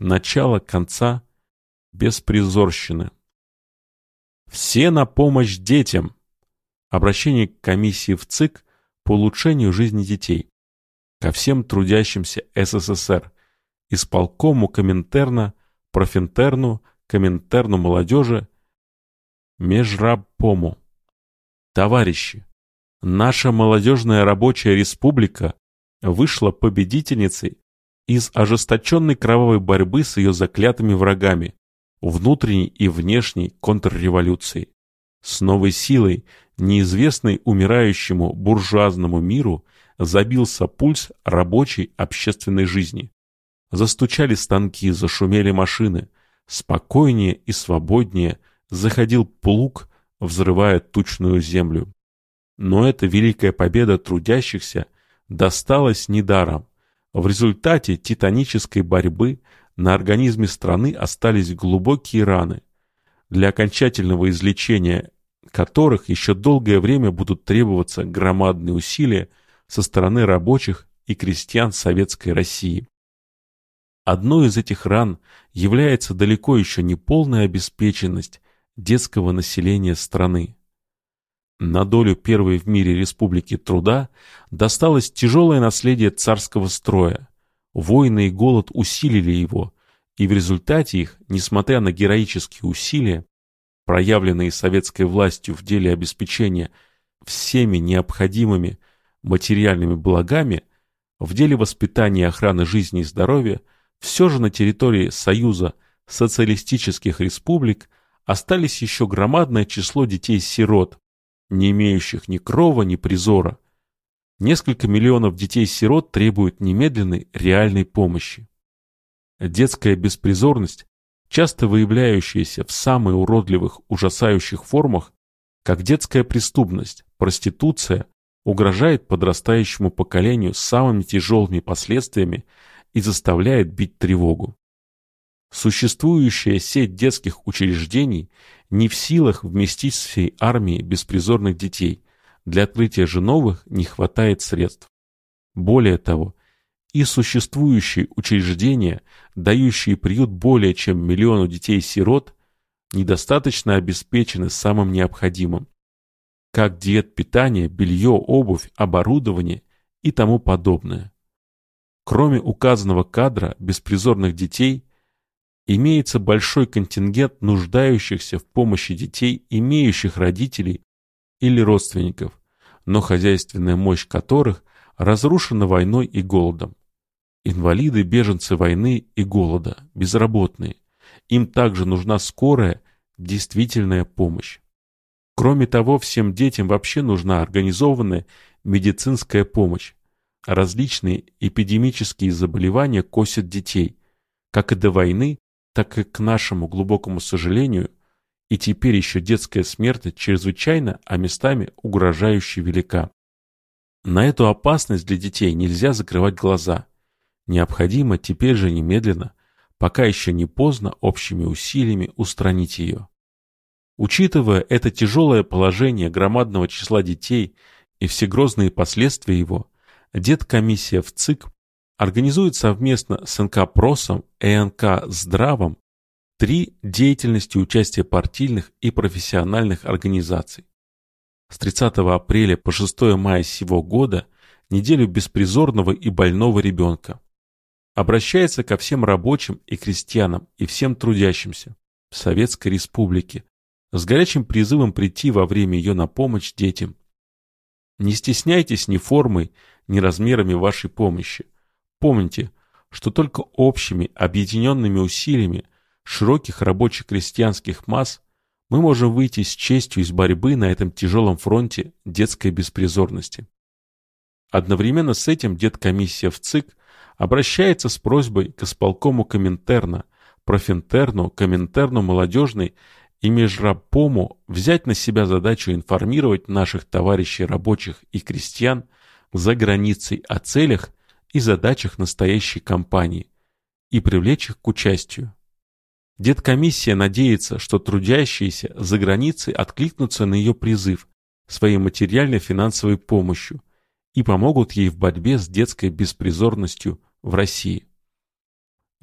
начало конца беспризорщины. Все на помощь детям. Обращение к комиссии в ЦИК по улучшению жизни детей. Ко всем трудящимся СССР, исполкому Коминтерна, Профинтерну, Коминтерну молодежи, Межрабпому. Товарищи, наша молодежная рабочая республика вышла победительницей из ожесточенной кровавой борьбы с ее заклятыми врагами, внутренней и внешней контрреволюцией. С новой силой, неизвестной умирающему буржуазному миру, забился пульс рабочей общественной жизни. Застучали станки, зашумели машины. Спокойнее и свободнее заходил плуг, взрывая тучную землю. Но эта великая победа трудящихся досталась недаром. В результате титанической борьбы на организме страны остались глубокие раны, для окончательного излечения которых еще долгое время будут требоваться громадные усилия со стороны рабочих и крестьян Советской России. Одной из этих ран является далеко еще не полная обеспеченность детского населения страны. На долю первой в мире республики труда досталось тяжелое наследие царского строя. Войны и голод усилили его, и в результате их, несмотря на героические усилия, проявленные советской властью в деле обеспечения всеми необходимыми материальными благами, в деле воспитания и охраны жизни и здоровья, все же на территории Союза социалистических республик остались еще громадное число детей-сирот, не имеющих ни крова, ни призора. Несколько миллионов детей-сирот требуют немедленной реальной помощи. Детская беспризорность, часто выявляющаяся в самых уродливых, ужасающих формах, как детская преступность, проституция, угрожает подрастающему поколению самыми тяжелыми последствиями и заставляет бить тревогу. Существующая сеть детских учреждений не в силах вместить всей армии беспризорных детей, для открытия же новых не хватает средств. Более того, и существующие учреждения, дающие приют более чем миллиону детей-сирот, недостаточно обеспечены самым необходимым, как диет питания, белье, обувь, оборудование и тому подобное. Кроме указанного кадра беспризорных детей, имеется большой контингент нуждающихся в помощи детей, имеющих родителей или родственников, но хозяйственная мощь которых разрушена войной и голодом. Инвалиды, беженцы войны и голода, безработные. Им также нужна скорая, действительная помощь. Кроме того, всем детям вообще нужна организованная медицинская помощь. Различные эпидемические заболевания косят детей, как и до войны, так и, к нашему глубокому сожалению, и теперь еще детская смерть чрезвычайно, а местами угрожающе велика. На эту опасность для детей нельзя закрывать глаза. Необходимо теперь же немедленно, пока еще не поздно, общими усилиями устранить ее. Учитывая это тяжелое положение громадного числа детей и все грозные последствия его, Деткомиссия в ЦИК организует совместно с НК-ПРОСом и НК-Здравом 3 деятельности участия партийных и профессиональных организаций. С 30 апреля по 6 мая сего года неделю беспризорного и больного ребенка. Обращается ко всем рабочим и крестьянам и всем трудящимся в Советской Республике с горячим призывом прийти во время ее на помощь детям. Не стесняйтесь ни формой, ни размерами вашей помощи. Помните, что только общими объединенными усилиями широких рабочих крестьянских масс мы можем выйти с честью из борьбы на этом тяжелом фронте детской беспризорности. Одновременно с этим Деткомиссия в ЦИК обращается с просьбой к исполкому Коминтерна, Профинтерну, Коминтерну молодежной и Межрабпому взять на себя задачу информировать наших товарищей рабочих и крестьян за границей о целях и задачах настоящей кампании и привлечь их к участию. Деткомиссия надеется, что трудящиеся за границей откликнутся на ее призыв своей материально-финансовой помощью и помогут ей в борьбе с детской беспризорностью в России.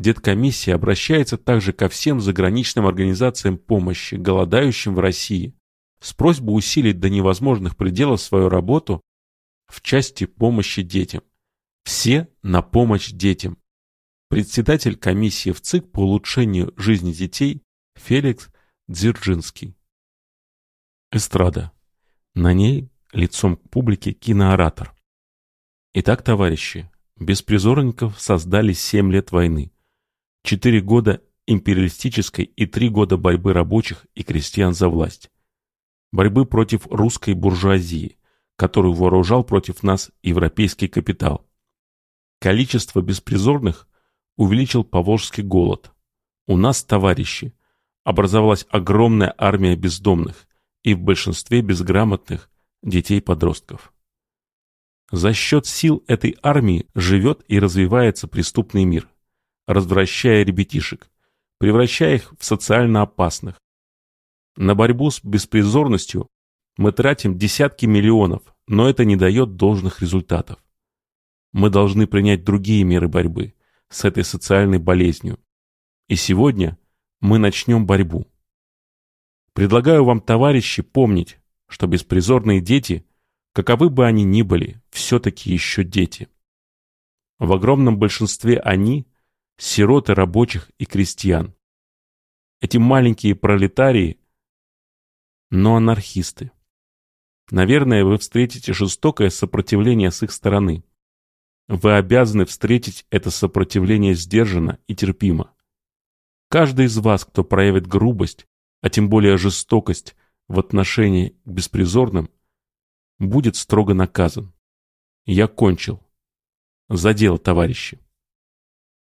Деткомиссия обращается также ко всем заграничным организациям помощи голодающим в России с просьбой усилить до невозможных пределов свою работу в части помощи детям. Все на помощь детям. Председатель комиссии в ЦИК по улучшению жизни детей Феликс Дзержинский. Эстрада. На ней лицом к публике кинооратор. Итак, товарищи, беспризорников создали 7 лет войны, 4 года империалистической и 3 года борьбы рабочих и крестьян за власть. Борьбы против русской буржуазии, которую вооружал против нас европейский капитал. Количество беспризорных увеличил поволжский голод. У нас, товарищи, образовалась огромная армия бездомных и в большинстве безграмотных детей-подростков. За счет сил этой армии живет и развивается преступный мир, развращая ребятишек, превращая их в социально опасных. На борьбу с беспризорностью мы тратим десятки миллионов, но это не дает должных результатов. Мы должны принять другие меры борьбы с этой социальной болезнью. И сегодня мы начнем борьбу. Предлагаю вам, товарищи, помнить, что беспризорные дети, каковы бы они ни были, все-таки еще дети. В огромном большинстве они – сироты рабочих и крестьян. Эти маленькие пролетарии, но анархисты. Наверное, вы встретите жестокое сопротивление с их стороны. Вы обязаны встретить это сопротивление сдержанно и терпимо. Каждый из вас, кто проявит грубость, а тем более жестокость в отношении к беспризорным, будет строго наказан. Я кончил. За дело, товарищи.